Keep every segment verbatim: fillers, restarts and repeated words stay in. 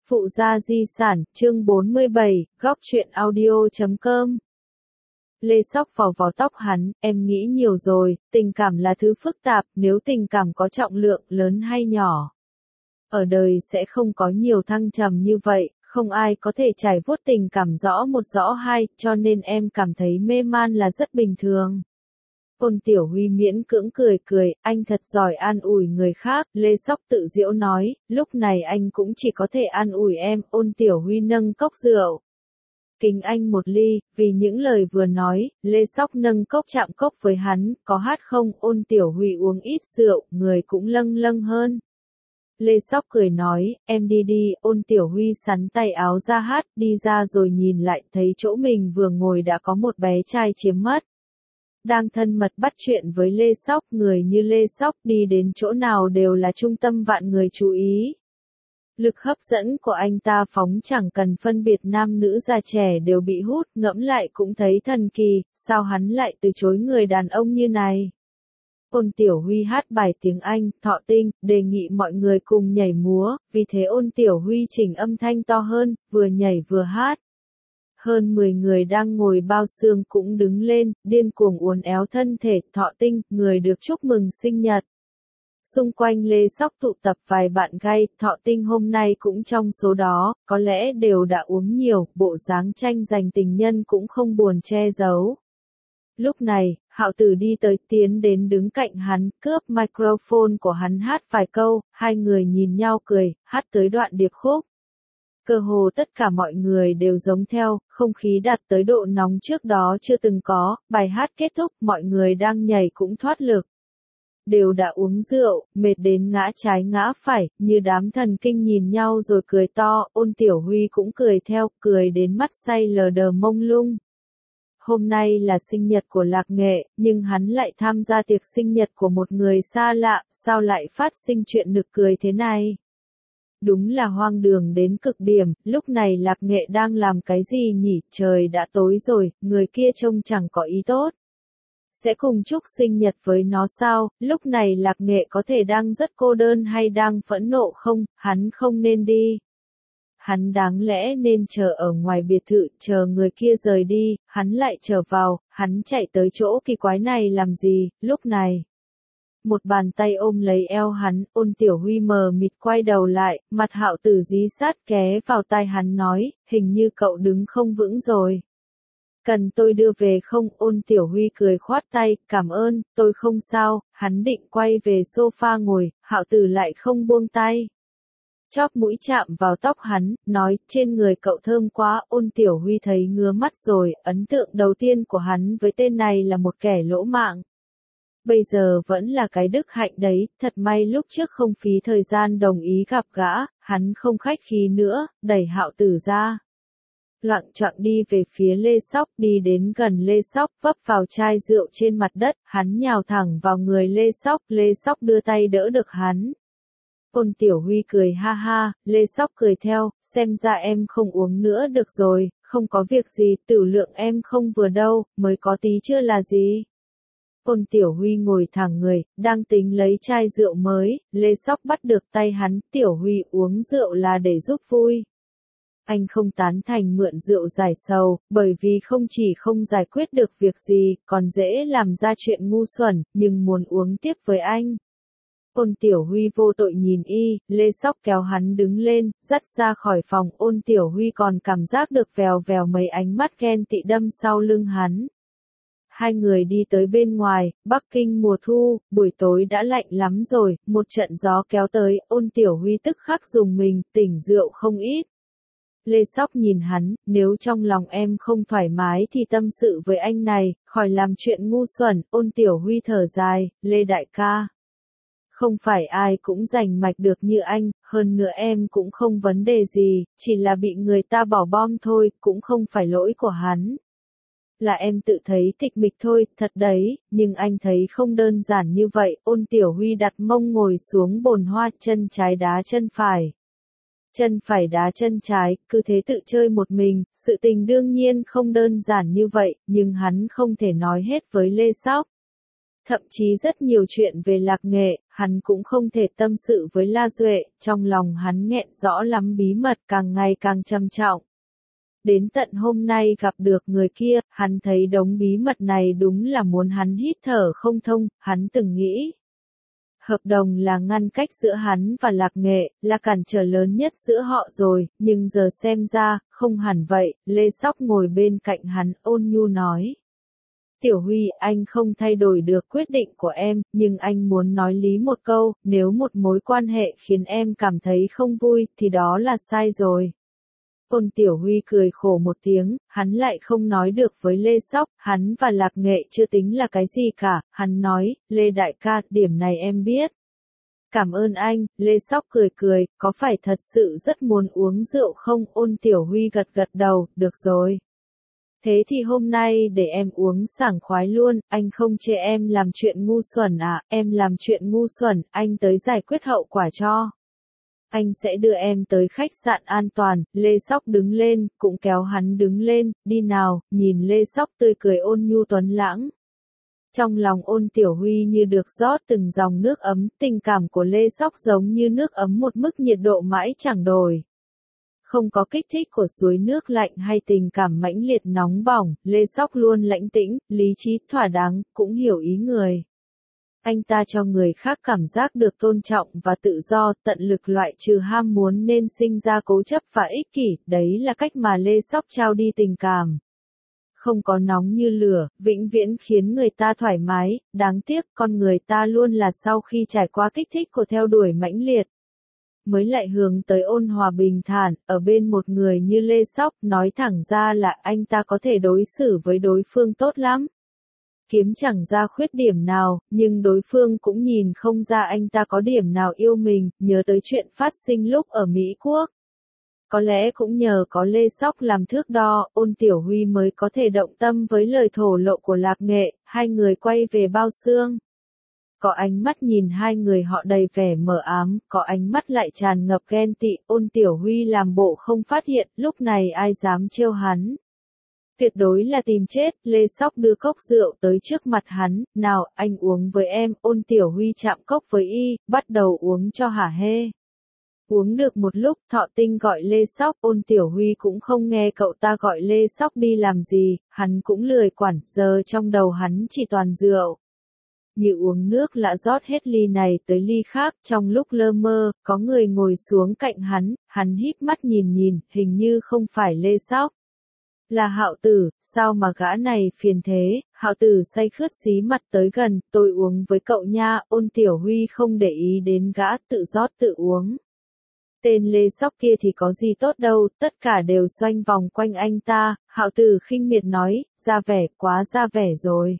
Phụ gia di sản, chương bốn mươi bảy, góc truyện audio chấm com. Lê Sóc vò vò tóc hắn, em nghĩ nhiều rồi, tình cảm là thứ phức tạp, nếu tình cảm có trọng lượng lớn hay nhỏ. Ở đời sẽ không có nhiều thăng trầm như vậy, không ai có thể trải vuốt tình cảm rõ một rõ hai, cho nên em cảm thấy mê man là rất bình thường. Ôn Tiểu Huy miễn cưỡng cười cười, anh thật giỏi an ủi người khác, Lê Sóc tự giễu nói, lúc này anh cũng chỉ có thể an ủi em, Ôn Tiểu Huy nâng cốc rượu. Kính anh một ly, vì những lời vừa nói, Lê Sóc nâng cốc chạm cốc với hắn, có hát không, Ôn Tiểu Huy uống ít rượu, người cũng lâng lâng hơn. Lê Sóc cười nói, em đi đi, Ôn Tiểu Huy sắn tay áo ra hát, đi ra rồi nhìn lại, thấy chỗ mình vừa ngồi đã có một bé trai chiếm mất. Đang thân mật bắt chuyện với Lê Sóc, người như Lê Sóc đi đến chỗ nào đều là trung tâm vạn người chú ý. Lực hấp dẫn của anh ta phóng chẳng cần phân biệt nam nữ già trẻ đều bị hút, ngẫm lại cũng thấy thần kỳ, sao hắn lại từ chối người đàn ông như này. Ôn Tiểu Huy hát bài tiếng Anh, thọ tinh, đề nghị mọi người cùng nhảy múa, vì thế Ôn Tiểu Huy chỉnh âm thanh to hơn, vừa nhảy vừa hát. Hơn mười người đang ngồi bao xương cũng đứng lên, điên cuồng uốn éo thân thể, thọ tinh, người được chúc mừng sinh nhật. Xung quanh Lê Sóc tụ tập vài bạn gay, thọ tinh hôm nay cũng trong số đó, có lẽ đều đã uống nhiều, bộ dáng tranh giành tình nhân cũng không buồn che giấu. Lúc này, Hạo Tử đi tới tiến đến đứng cạnh hắn, cướp microphone của hắn hát vài câu, hai người nhìn nhau cười, hát tới đoạn điệp khúc. Cơ hồ tất cả mọi người đều giống theo, không khí đạt tới độ nóng trước đó chưa từng có, bài hát kết thúc, mọi người đang nhảy cũng thoát lực. Đều đã uống rượu, mệt đến ngã trái ngã phải, như đám thần kinh nhìn nhau rồi cười to, Ôn Tiểu Huy cũng cười theo, cười đến mắt say lờ đờ mông lung. Hôm nay là sinh nhật của Lạc Nghệ, nhưng hắn lại tham gia tiệc sinh nhật của một người xa lạ, sao lại phát sinh chuyện nực cười thế này? Đúng là hoang đường đến cực điểm, lúc này Lạc Nghệ đang làm cái gì nhỉ, trời đã tối rồi, người kia trông chẳng có ý tốt. Sẽ cùng chúc sinh nhật với nó sao, lúc này Lạc Nghệ có thể đang rất cô đơn hay đang phẫn nộ không, hắn không nên đi. Hắn đáng lẽ nên chờ ở ngoài biệt thự, chờ người kia rời đi, hắn lại trở vào, hắn chạy tới chỗ kỳ quái này làm gì, lúc này. Một bàn tay ôm lấy eo hắn, Ôn Tiểu Huy mờ mịt quay đầu lại, mặt Hạo Tử dí sát ké vào tai hắn nói, hình như cậu đứng không vững rồi. Cần tôi đưa về không? Ôn Tiểu Huy cười khoát tay, cảm ơn, tôi không sao, hắn định quay về sofa ngồi, Hạo Tử lại không buông tay. Chóp mũi chạm vào tóc hắn, nói, trên người cậu thơm quá, Ôn Tiểu Huy thấy ngứa mắt rồi, ấn tượng đầu tiên của hắn với tên này là một kẻ lỗ mạng. Bây giờ vẫn là cái đức hạnh đấy, thật may lúc trước không phí thời gian đồng ý gặp gã, hắn không khách khí nữa, đẩy Hạo Tử ra. Loạng choạng đi về phía Lê Sóc, đi đến gần Lê Sóc, vấp vào chai rượu trên mặt đất, hắn nhào thẳng vào người Lê Sóc, Lê Sóc đưa tay đỡ được hắn. Ôn Tiểu Huy cười ha ha, Lê Sóc cười theo, xem ra em không uống nữa được rồi, không có việc gì, tử lượng em không vừa đâu, mới có tí chưa là gì. Ôn Tiểu Huy ngồi thẳng người, đang tính lấy chai rượu mới, Lê Sóc bắt được tay hắn, Tiểu Huy uống rượu là để giúp vui. Anh không tán thành mượn rượu giải sầu, bởi vì không chỉ không giải quyết được việc gì, còn dễ làm ra chuyện ngu xuẩn, nhưng muốn uống tiếp với anh. Ôn Tiểu Huy vô tội nhìn y, Lê Sóc kéo hắn đứng lên, dắt ra khỏi phòng, Ôn Tiểu Huy còn cảm giác được vèo vèo mấy ánh mắt ghen tị đâm sau lưng hắn. Hai người đi tới bên ngoài, Bắc Kinh mùa thu, buổi tối đã lạnh lắm rồi, một trận gió kéo tới, Ôn Tiểu Huy tức khắc dùng mình, tỉnh rượu không ít. Lê Sóc nhìn hắn, nếu trong lòng em không thoải mái thì tâm sự với anh này, khỏi làm chuyện ngu xuẩn, Ôn Tiểu Huy thở dài, Lê đại ca. Không phải ai cũng rành mạch được như anh, hơn nữa em cũng không vấn đề gì, chỉ là bị người ta bỏ bom thôi, cũng không phải lỗi của hắn. Là em tự thấy tịch mịch thôi, thật đấy, nhưng anh thấy không đơn giản như vậy, Ôn Tiểu Huy đặt mông ngồi xuống bồn hoa, chân trái đá chân phải. Chân phải đá chân trái, cứ thế tự chơi một mình, sự tình đương nhiên không đơn giản như vậy, nhưng hắn không thể nói hết với Lê Sóc. Thậm chí rất nhiều chuyện về Lạc Nghệ, hắn cũng không thể tâm sự với La Duệ, trong lòng hắn nghẹn rõ lắm bí mật càng ngày càng trầm trọng. Đến tận hôm nay gặp được người kia, hắn thấy đống bí mật này đúng là muốn hắn hít thở không thông, hắn từng nghĩ. Hợp đồng là ngăn cách giữa hắn và Lạc Nghệ, là cản trở lớn nhất giữa họ rồi, nhưng giờ xem ra, không hẳn vậy, Lê Sóc ngồi bên cạnh hắn, ôn nhu nói. Tiểu Huy, anh không thay đổi được quyết định của em, nhưng anh muốn nói lý một câu, nếu một mối quan hệ khiến em cảm thấy không vui, thì đó là sai rồi. Ôn Tiểu Huy cười khổ một tiếng, hắn lại không nói được với Lê Sóc, hắn và Lạc Nghệ chưa tính là cái gì cả, hắn nói, Lê đại ca, điểm này em biết. Cảm ơn anh, Lê Sóc cười cười, có phải thật sự rất muốn uống rượu không? Ôn Tiểu Huy gật gật đầu, được rồi. Thế thì hôm nay để em uống sảng khoái luôn, anh không chê em làm chuyện ngu xuẩn à, em làm chuyện ngu xuẩn, anh tới giải quyết hậu quả cho. Anh sẽ đưa em tới khách sạn an toàn, Lê Sóc đứng lên, cũng kéo hắn đứng lên, đi nào, nhìn Lê Sóc tươi cười ôn nhu tuấn lãng. Trong lòng Ôn Tiểu Huy như được rót từng dòng nước ấm, tình cảm của Lê Sóc giống như nước ấm một mức nhiệt độ mãi chẳng đổi. Không có kích thích của suối nước lạnh hay tình cảm mãnh liệt nóng bỏng, Lê Sóc luôn lãnh tĩnh, lý trí thỏa đáng, cũng hiểu ý người. Anh ta cho người khác cảm giác được tôn trọng và tự do, tận lực loại trừ ham muốn nên sinh ra cố chấp và ích kỷ, đấy là cách mà Lê Sóc trao đi tình cảm. Không có nóng như lửa, vĩnh viễn khiến người ta thoải mái, đáng tiếc con người ta luôn là sau khi trải qua kích thích của theo đuổi mãnh liệt. Mới lại hướng tới ôn hòa bình thản, ở bên một người như Lê Sóc, nói thẳng ra là anh ta có thể đối xử với đối phương tốt lắm. Kiếm chẳng ra khuyết điểm nào, nhưng đối phương cũng nhìn không ra anh ta có điểm nào yêu mình, nhớ tới chuyện phát sinh lúc ở Mỹ Quốc. Có lẽ cũng nhờ có Lê Sóc làm thước đo, Ôn Tiểu Huy mới có thể động tâm với lời thổ lộ của Lạc Nghệ, hai người quay về bao xương. Có ánh mắt nhìn hai người họ đầy vẻ mờ ám, có ánh mắt lại tràn ngập ghen tị, Ôn Tiểu Huy làm bộ không phát hiện, lúc này ai dám trêu hắn. Tuyệt đối là tìm chết, Lê Sóc đưa cốc rượu tới trước mặt hắn, nào, anh uống với em, Ôn Tiểu Huy chạm cốc với y, bắt đầu uống cho hả hê. Uống được một lúc, Thọ Tinh gọi Lê Sóc, Ôn Tiểu Huy cũng không nghe cậu ta gọi Lê Sóc đi làm gì, hắn cũng lười quản, giờ trong đầu hắn chỉ toàn rượu. Như uống nước lạ rót hết ly này tới ly khác, trong lúc lơ mơ, có người ngồi xuống cạnh hắn, hắn híp mắt nhìn nhìn, hình như không phải Lê Sóc. Là Hạo Tử, sao mà gã này phiền thế? Hạo Tử say khướt dí mặt tới gần, tôi uống với cậu nha, Ôn Tiểu Huy không để ý đến gã, tự rót tự uống. Tên Lê Sóc kia thì có gì tốt đâu, tất cả đều xoanh vòng quanh anh ta, Hạo Tử khinh miệt nói, ra vẻ, quá ra vẻ rồi.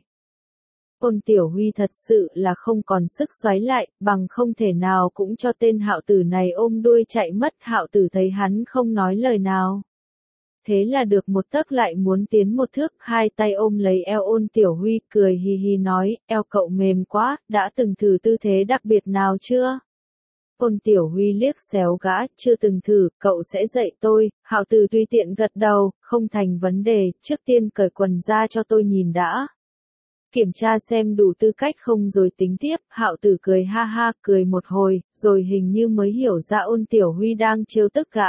Ôn Tiểu Huy thật sự là không còn sức xoáy lại, bằng không thể nào cũng cho tên Hạo Tử này ôm đuôi chạy mất, Hạo Tử thấy hắn không nói lời nào. Thế là được một tấc lại muốn tiến một thước, hai tay ôm lấy eo Ôn Tiểu Huy, cười hì hì nói, eo cậu mềm quá, đã từng thử tư thế đặc biệt nào chưa? Ôn Tiểu Huy liếc xéo gã, chưa từng thử, cậu sẽ dạy tôi, Hạo Tử tùy tiện gật đầu, không thành vấn đề, trước tiên cởi quần ra cho tôi nhìn đã. Kiểm tra xem đủ tư cách không rồi tính tiếp, Hạo Tử cười ha ha, cười một hồi, rồi hình như mới hiểu ra Ôn Tiểu Huy đang trêu tức gã.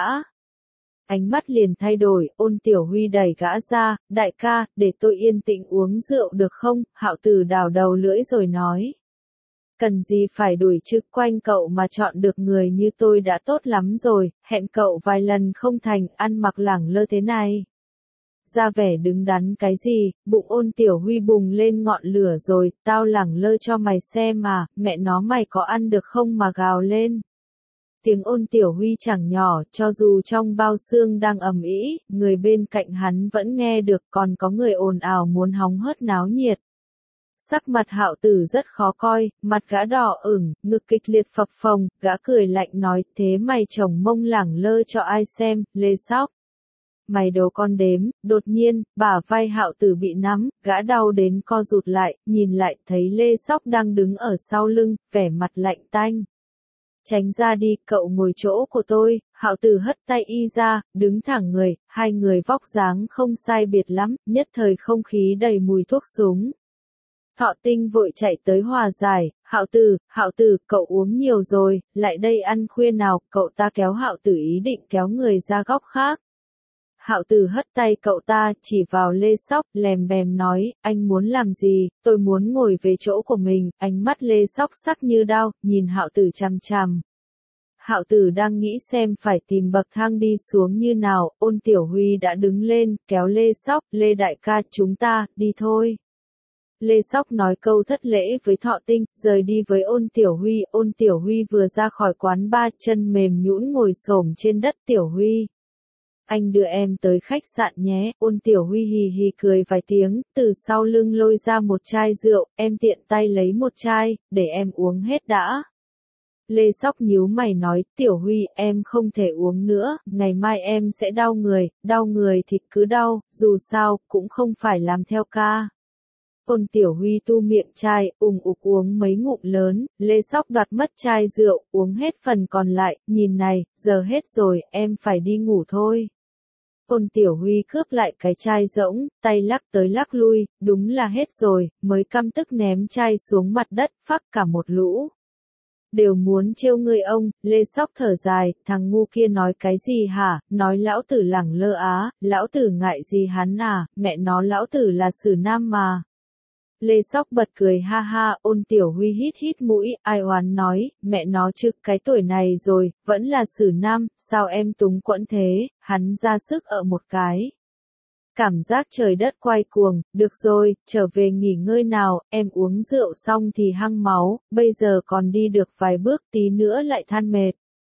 Ánh mắt liền thay đổi, Ôn Tiểu Huy đẩy gã ra, đại ca, để tôi yên tĩnh uống rượu được không? Hạo Tử đào đầu lưỡi rồi nói. Cần gì phải đuổi chứ, quanh cậu mà chọn được người như tôi đã tốt lắm rồi, hẹn cậu vài lần không thành, ăn mặc lẳng lơ thế này. Ra vẻ đứng đắn cái gì, bụng Ôn Tiểu Huy bùng lên ngọn lửa rồi, tao lẳng lơ cho mày xem mà, mẹ nó mày có ăn được không mà gào lên. Tiếng Ôn Tiểu Huy chẳng nhỏ, cho dù trong bao xương đang ầm ĩ, người bên cạnh hắn vẫn nghe được, còn có người ồn ào muốn hóng hớt náo nhiệt. Sắc mặt Hạo Tử rất khó coi, mặt gã đỏ ửng, ngực kịch liệt phập phồng, gã cười lạnh nói, thế mày chồng mông lẳng lơ cho ai xem, Lê Sóc. Mày đồ con đếm, đột nhiên, bả vai Hạo Tử bị nắm, gã đau đến co rụt lại, nhìn lại, thấy Lê Sóc đang đứng ở sau lưng, vẻ mặt lạnh tanh. Tránh ra đi, cậu ngồi chỗ của tôi, Hạo Tử hất tay y ra, đứng thẳng người, hai người vóc dáng không sai biệt lắm, nhất thời không khí đầy mùi thuốc súng. Thọ Tinh vội chạy tới hòa giải, Hạo Tử, Hạo Tử, cậu uống nhiều rồi, lại đây ăn khuya nào, cậu ta kéo Hạo Tử ý định kéo người ra góc khác. Hạo Tử hất tay cậu ta, chỉ vào Lê Sóc, lèm bèm nói, anh muốn làm gì, tôi muốn ngồi về chỗ của mình, ánh mắt Lê Sóc sắc như đao, nhìn Hạo Tử chằm chằm. Hạo Tử đang nghĩ xem phải tìm bậc thang đi xuống như nào, Ôn Tiểu Huy đã đứng lên, kéo Lê Sóc, Lê đại ca, chúng ta, đi thôi. Lê Sóc nói câu thất lễ với Thọ Tinh, rời đi với Ôn Tiểu Huy, Ôn Tiểu Huy vừa ra khỏi quán ba, chân mềm nhũn ngồi xổm trên đất. Tiểu Huy, anh đưa em tới khách sạn nhé. Ôn Tiểu Huy hì hì cười vài tiếng, từ sau lưng lôi ra một chai rượu, em tiện tay lấy một chai, để em uống hết đã. Lê Sóc nhíu mày nói, Tiểu Huy, em không thể uống nữa, ngày mai em sẽ đau người, đau người thì cứ đau, dù sao, cũng không phải làm theo ca. Ôn Tiểu Huy tu miệng chai, ùng ục uống mấy ngụm lớn, Lê Sóc đoạt mất chai rượu, uống hết phần còn lại, nhìn này, giờ hết rồi, em phải đi ngủ thôi. Ôn Tiểu Huy cướp lại cái chai rỗng, tay lắc tới lắc lui, đúng là hết rồi, mới căm tức ném chai xuống mặt đất, phắc cả một lũ. Đều muốn trêu ngươi ông, Lê Sóc thở dài, thằng ngu kia nói cái gì hả, nói lão tử lẳng lơ á, lão tử ngại gì hắn à, mẹ nó lão tử là Sử Nam mà. Lê Sóc bật cười ha ha, Ôn Tiểu Huy hít hít mũi, ai oán nói, mẹ nó chứ, cái tuổi này rồi, vẫn là Sử Nam, sao em túng quẫn thế, hắn ra sức ở một cái. Cảm giác trời đất quay cuồng, được rồi, trở về nghỉ ngơi nào, em uống rượu xong thì hăng máu, bây giờ còn đi được vài bước tí nữa lại than mệt.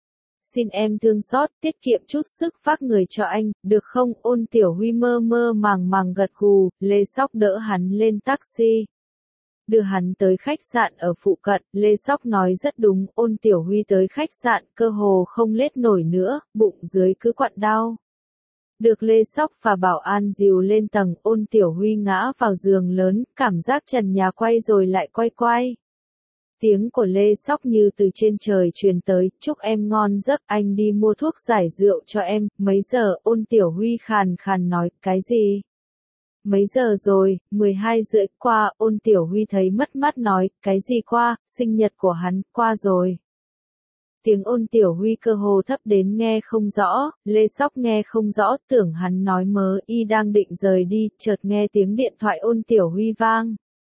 Xin em thương xót, tiết kiệm chút sức vác người cho anh, được không? Ôn Tiểu Huy mơ mơ màng màng gật gù, Lê Sóc đỡ hắn lên taxi. Đưa hắn tới khách sạn ở phụ cận, Lê Sóc nói rất đúng, Ôn Tiểu Huy tới khách sạn, cơ hồ không lết nổi nữa, bụng dưới cứ quặn đau. Được Lê Sóc và bảo an dìu lên tầng, Ôn Tiểu Huy ngã vào giường lớn, cảm giác trần nhà quay rồi lại quay quay. Tiếng của Lê Sóc như từ trên trời truyền tới, chúc em ngon giấc, anh đi mua thuốc giải rượu cho em, mấy giờ, Ôn Tiểu Huy khàn khàn nói, cái gì? Mấy giờ rồi, mười hai rưỡi qua, Ôn Tiểu Huy thấy mất mát nói, cái gì qua, sinh nhật của hắn, qua rồi. Tiếng Ôn Tiểu Huy cơ hồ thấp đến nghe không rõ, Lê Sóc nghe không rõ, tưởng hắn nói mớ, y đang định rời đi, chợt nghe tiếng điện thoại Ôn Tiểu Huy vang.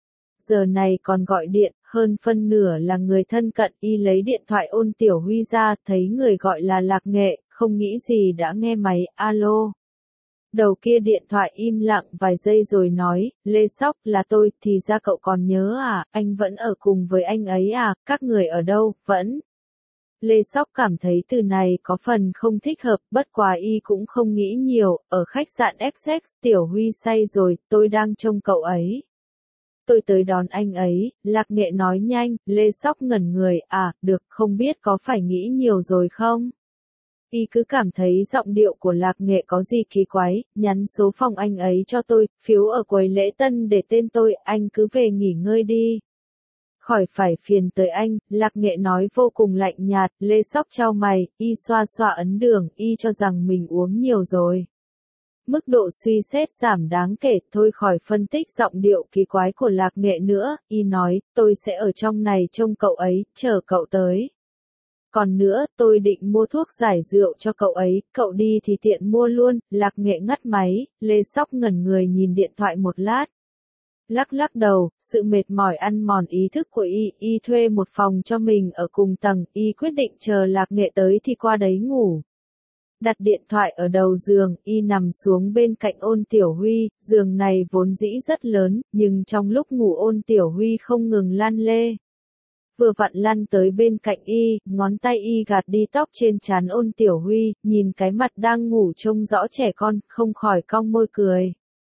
Giờ này còn gọi điện, hơn phân nửa là người thân cận, y lấy điện thoại Ôn Tiểu Huy ra, thấy người gọi là Lạc Nghệ, không nghĩ gì đã nghe máy, alo. Đầu kia điện thoại im lặng vài giây rồi nói, Lê Sóc, là tôi, thì ra cậu còn nhớ à, anh vẫn ở cùng với anh ấy à, các người ở đâu, vẫn. Lê Sóc cảm thấy từ này có phần không thích hợp, bất quá y cũng không nghĩ nhiều, ở khách sạn ích ích, Tiểu Huy say rồi, tôi đang trông cậu ấy. Tôi tới đón anh ấy, Lạc Nghệ nói nhanh, Lê Sóc ngẩn người, à, được, không biết có phải nghĩ nhiều rồi không? Y cứ cảm thấy giọng điệu của Lạc Nghệ có gì kỳ quái, nhắn số phòng anh ấy cho tôi, phiếu ở quầy lễ tân để tên tôi, anh cứ về nghỉ ngơi đi. Khỏi phải phiền tới anh, Lạc Nghệ nói vô cùng lạnh nhạt, Lê Sóc chau mày, y xoa xoa ấn đường, y cho rằng mình uống nhiều rồi. Mức độ suy xét giảm đáng kể, thôi khỏi phân tích giọng điệu kỳ quái của Lạc Nghệ nữa, y nói, tôi sẽ ở trong này trông cậu ấy, chờ cậu tới. Còn nữa, tôi định mua thuốc giải rượu cho cậu ấy, cậu đi thì tiện mua luôn, Lạc Nghệ ngắt máy, Lê Sóc ngẩn người nhìn điện thoại một lát. Lắc lắc đầu, sự mệt mỏi ăn mòn ý thức của y, y thuê một phòng cho mình ở cùng tầng, y quyết định chờ Lạc Nghệ tới thì qua đấy ngủ. Đặt điện thoại ở đầu giường, y nằm xuống bên cạnh Ôn Tiểu Huy, giường này vốn dĩ rất lớn, nhưng trong lúc ngủ Ôn Tiểu Huy không ngừng lăn lê. Vừa vặn lăn tới bên cạnh y, ngón tay y gạt đi tóc trên trán Ôn Tiểu Huy, nhìn cái mặt đang ngủ trông rõ trẻ con, không khỏi cong môi cười.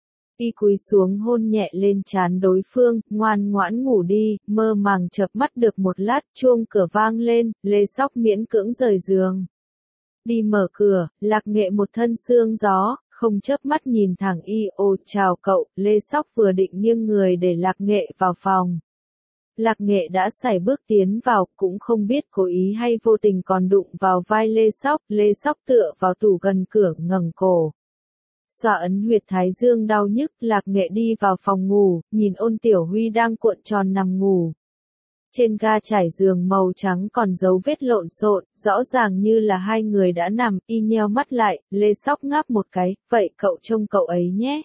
Y cúi xuống hôn nhẹ lên trán đối phương, ngoan ngoãn ngủ đi, mơ màng chợp mắt được một lát, chuông cửa vang lên, Lê Sóc miễn cưỡng rời giường. Đi mở cửa, Lạc Nghệ một thân sương gió, không chớp mắt nhìn thẳng y, ô chào cậu, Lê Sóc vừa định nghiêng người để Lạc Nghệ vào phòng. Lạc Nghệ đã sải bước tiến vào, cũng không biết cố ý hay vô tình còn đụng vào vai Lê Sóc, Lê Sóc tựa vào tủ gần cửa, ngẩng cổ Xoa ấn huyệt thái dương đau nhức, Lạc Nghệ đi vào phòng ngủ, nhìn Ôn Tiểu Huy đang cuộn tròn nằm ngủ. Trên ga trải giường màu trắng còn dấu vết lộn xộn, rõ ràng như là hai người đã nằm, y nheo mắt lại, Lê Sóc ngáp một cái, vậy cậu trông cậu ấy nhé.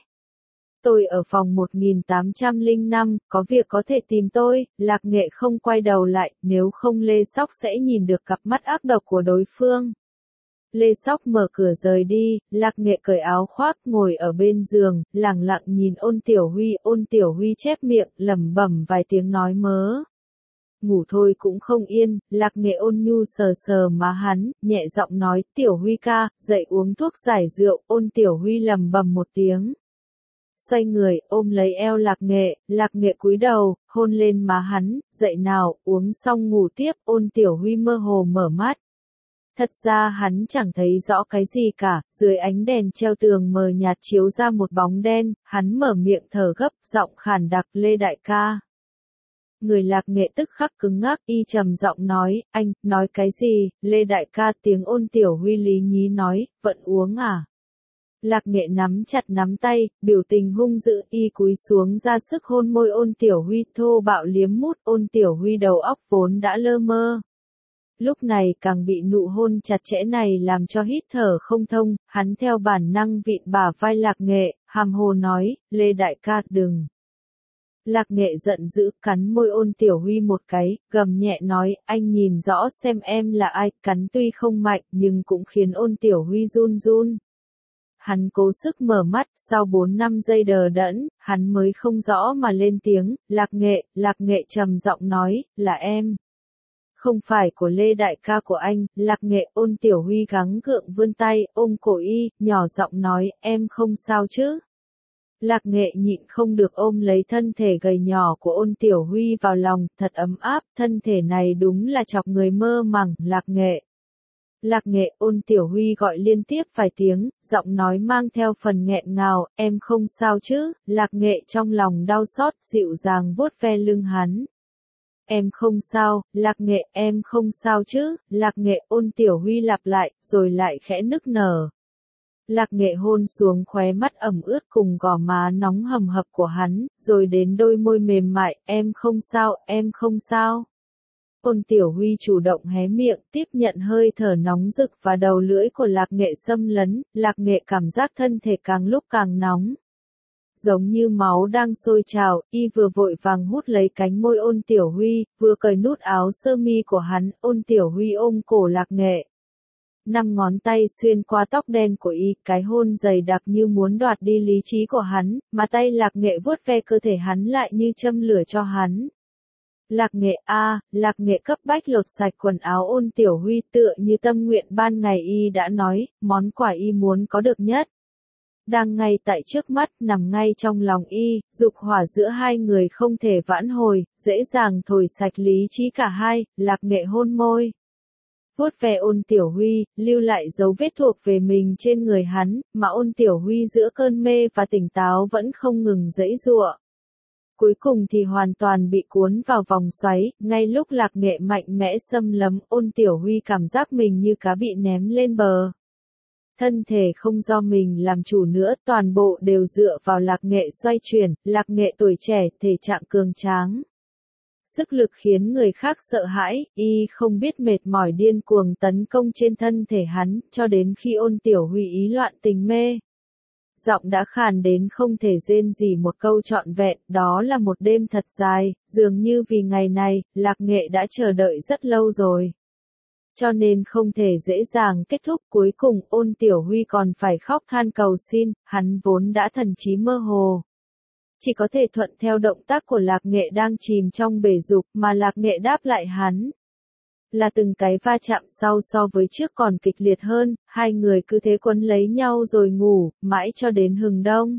Tôi ở phòng một nghìn tám trăm lẻ năm, có việc có thể tìm tôi. Lạc Nghệ không quay đầu lại, nếu không Lê Sóc sẽ nhìn được cặp mắt ác độc của đối phương. Lê Sóc mở cửa rời đi, Lạc Nghệ cởi áo khoác ngồi ở bên giường, lẳng lặng nhìn Ôn Tiểu Huy. Ôn Tiểu Huy chép miệng, lẩm bẩm vài tiếng nói mớ. Ngủ thôi cũng không yên, Lạc Nghệ ôn nhu sờ sờ má hắn, nhẹ giọng nói, Tiểu Huy ca, dậy uống thuốc giải rượu. Ôn Tiểu Huy lẩm bẩm một tiếng. Xoay người, ôm lấy eo Lạc Nghệ, Lạc Nghệ cúi đầu, hôn lên má hắn, dậy nào, uống xong ngủ tiếp. Ôn Tiểu Huy mơ hồ mở mắt. Thật ra hắn chẳng thấy rõ cái gì cả, dưới ánh đèn treo tường mờ nhạt chiếu ra một bóng đen, hắn mở miệng thở gấp, giọng khàn đặc, Lê đại ca. Người Lạc Nghệ tức khắc cứng ngắc, y trầm giọng nói, anh, nói cái gì? Lê đại ca, tiếng Ôn Tiểu Huy lý nhí nói, vẫn uống à? Lạc Nghệ nắm chặt nắm tay, biểu tình hung dữ, y cúi xuống ra sức hôn môi Ôn Tiểu Huy, thô bạo liếm mút. Ôn Tiểu Huy đầu óc vốn đã lơ mơ. Lúc này càng bị nụ hôn chặt chẽ này làm cho hít thở không thông, hắn theo bản năng vịn bả vai Lạc Nghệ, hàm hồ nói, Lê đại ca đừng. Lạc Nghệ giận dữ, cắn môi Ôn Tiểu Huy một cái, gầm nhẹ nói, anh nhìn rõ xem em là ai, cắn tuy không mạnh, nhưng cũng khiến Ôn Tiểu Huy run run. Hắn cố sức mở mắt, sau bốn năm giây đờ đẫn, hắn mới không rõ mà lên tiếng, Lạc Nghệ. Lạc Nghệ trầm giọng nói, là em. Không phải của Lê đại ca của anh. Lạc Nghệ. Ôn Tiểu Huy gắng gượng vươn tay, ôm cổ y, nhỏ giọng nói, em không sao chứ. Lạc Nghệ nhịn không được ôm lấy thân thể gầy nhỏ của Ôn Tiểu Huy vào lòng, thật ấm áp, thân thể này đúng là chọc người mơ màng. Lạc Nghệ. Lạc Nghệ. Ôn Tiểu Huy gọi liên tiếp vài tiếng, giọng nói mang theo phần nghẹn ngào, em không sao chứ. Lạc Nghệ trong lòng đau xót, dịu dàng vuốt ve lưng hắn. Em không sao. Lạc Nghệ. Em không sao chứ. Lạc Nghệ. Ôn Tiểu Huy lặp lại, rồi lại khẽ nức nở. Lạc Nghệ hôn xuống khóe mắt ẩm ướt cùng gò má nóng hầm hập của hắn, rồi đến đôi môi mềm mại, em không sao, em không sao. Ôn Tiểu Huy chủ động hé miệng, tiếp nhận hơi thở nóng rực và đầu lưỡi của Lạc Nghệ xâm lấn, Lạc Nghệ cảm giác thân thể càng lúc càng nóng. Giống như máu đang sôi trào, y vừa vội vàng hút lấy cánh môi Ôn Tiểu Huy, vừa cởi nút áo sơ mi của hắn. Ôn Tiểu Huy ôm cổ Lạc Nghệ. Năm ngón tay xuyên qua tóc đen của y, cái hôn dày đặc như muốn đoạt đi lý trí của hắn, mà tay Lạc Nghệ vuốt ve cơ thể hắn lại như châm lửa cho hắn. Lạc Nghệ a, Lạc Nghệ cấp bách lột sạch quần áo Ôn Tiểu Huy, tựa như tâm nguyện ban ngày y đã nói, món quà y muốn có được nhất. Đang ngay tại trước mắt, nằm ngay trong lòng y, dục hỏa giữa hai người không thể vãn hồi, dễ dàng thổi sạch lý trí cả hai. Lạc Nghệ hôn môi. Vuốt ve Ôn Tiểu Huy, lưu lại dấu vết thuộc về mình trên người hắn, mà Ôn Tiểu Huy giữa cơn mê và tỉnh táo vẫn không ngừng giãy giụa. Cuối cùng thì hoàn toàn bị cuốn vào vòng xoáy, ngay lúc Lạc Nghệ mạnh mẽ xâm lấn, Ôn Tiểu Huy cảm giác mình như cá bị ném lên bờ. Thân thể không do mình làm chủ nữa, toàn bộ đều dựa vào Lạc Nghệ xoay chuyển. Lạc Nghệ tuổi trẻ, thể trạng cường tráng. Sức lực khiến người khác sợ hãi, y không biết mệt mỏi điên cuồng tấn công trên thân thể hắn, cho đến khi Ôn Tiểu Huy ý loạn tình mê. Giọng đã khàn đến không thể rên rỉ một câu trọn vẹn, đó là một đêm thật dài, dường như vì ngày này, Lạc Nghệ đã chờ đợi rất lâu rồi. Cho nên không thể dễ dàng kết thúc, cuối cùng Ôn Tiểu Huy còn phải khóc than cầu xin, hắn vốn đã thần trí mơ hồ. Chỉ có thể thuận theo động tác của Lạc Nghệ đang chìm trong bể dục, mà Lạc Nghệ đáp lại hắn. Là từng cái va chạm sau so với trước còn kịch liệt hơn, hai người cứ thế quấn lấy nhau rồi ngủ, mãi cho đến hừng đông.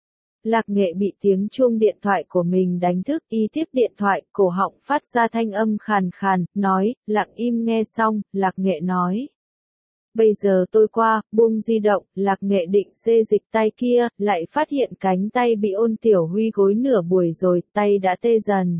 Lạc Nghệ bị tiếng chuông điện thoại của mình đánh thức, y tiếp điện thoại, cổ họng phát ra thanh âm khàn khàn, nói, lặng im nghe xong, Lạc Nghệ nói. Bây giờ tôi qua, buông di động, Lạc Nghệ định xê dịch tay kia, lại phát hiện cánh tay bị Ôn Tiểu Huy gối nửa buổi rồi, tay đã tê dần.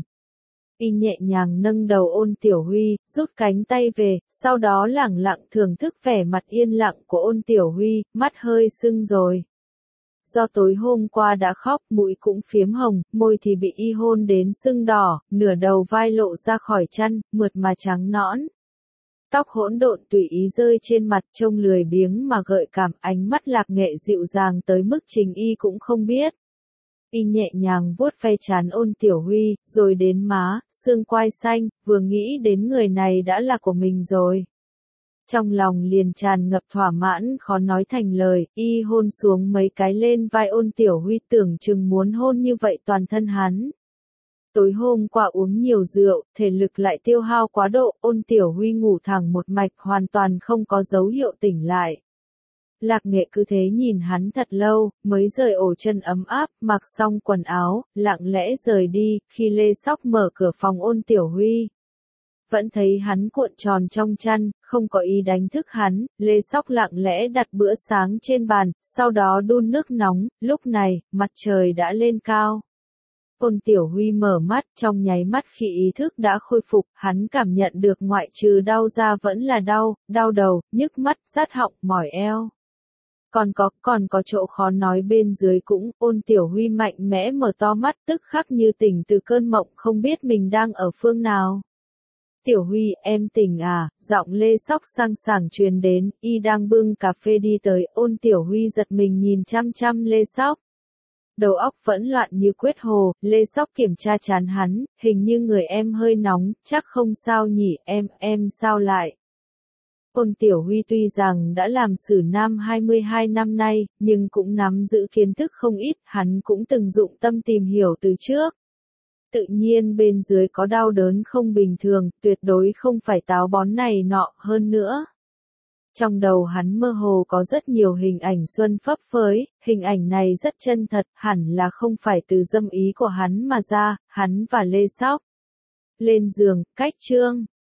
Y nhẹ nhàng nâng đầu Ôn Tiểu Huy, rút cánh tay về, sau đó lẳng lặng thưởng thức vẻ mặt yên lặng của Ôn Tiểu Huy, mắt hơi sưng rồi. do tối hôm qua đã khóc, mũi cũng phiếm hồng, môi thì bị y hôn đến sưng đỏ, nửa đầu vai lộ ra khỏi chăn, mượt mà trắng nõn. Tóc hỗn độn tùy ý rơi trên mặt, trông lười biếng mà gợi cảm, ánh mắt Lạc Nghệ dịu dàng tới mức Trình Y cũng không biết. Y nhẹ nhàng vuốt ve trán Ôn Tiểu Huy, rồi đến má, xương quai xanh, vừa nghĩ đến người này đã là của mình rồi. Trong lòng liền tràn ngập thỏa mãn khó nói thành lời, y hôn xuống mấy cái lên vai Ôn Tiểu Huy, tưởng chừng muốn hôn như vậy toàn thân hắn. Tối hôm qua uống nhiều rượu, thể lực lại tiêu hao quá độ, Ôn Tiểu Huy ngủ thẳng một mạch, hoàn toàn không có dấu hiệu tỉnh lại. Lạc Nghệ cứ thế nhìn hắn thật lâu, mới rời ổ chân ấm áp, mặc xong quần áo, lặng lẽ rời đi, khi Lê Sóc mở cửa phòng Ôn Tiểu Huy. Vẫn thấy hắn cuộn tròn trong chăn, không có ý đánh thức hắn, Lê Sóc lặng lẽ đặt bữa sáng trên bàn, sau đó đun nước nóng, lúc này, mặt trời đã lên cao. Ôn Tiểu Huy mở mắt, trong nháy mắt khi ý thức đã khôi phục, hắn cảm nhận được ngoại trừ đau da vẫn là đau, đau đầu, nhức mắt, rát họng, mỏi eo. Còn có, còn có chỗ khó nói bên dưới cũng, Ôn Tiểu Huy mạnh mẽ mở to mắt, tức khắc như tỉnh từ cơn mộng, không biết mình đang ở phương nào. Tiểu Huy, em tỉnh à, giọng Lê Sóc sang sảng truyền đến, y đang bưng cà phê đi tới, Ôn Tiểu Huy giật mình nhìn chăm chăm Lê Sóc. Đầu óc vẫn loạn như quyết hồ, Lê Sóc kiểm tra trán hắn, hình như người em hơi nóng, chắc không sao nhỉ, em, em sao lại? Ôn Tiểu Huy tuy rằng đã làm sử nam hai mươi hai năm nay, nhưng cũng nắm giữ kiến thức không ít, hắn cũng từng dụng tâm tìm hiểu từ trước. Tự nhiên bên dưới có đau đớn không bình thường, tuyệt đối không phải táo bón này nọ, hơn nữa. Trong đầu hắn mơ hồ có rất nhiều hình ảnh xuân phấp phới, hình ảnh này rất chân thật, hẳn là không phải từ dâm ý của hắn mà ra, hắn và Lê Sóc. Lên giường, cách chương.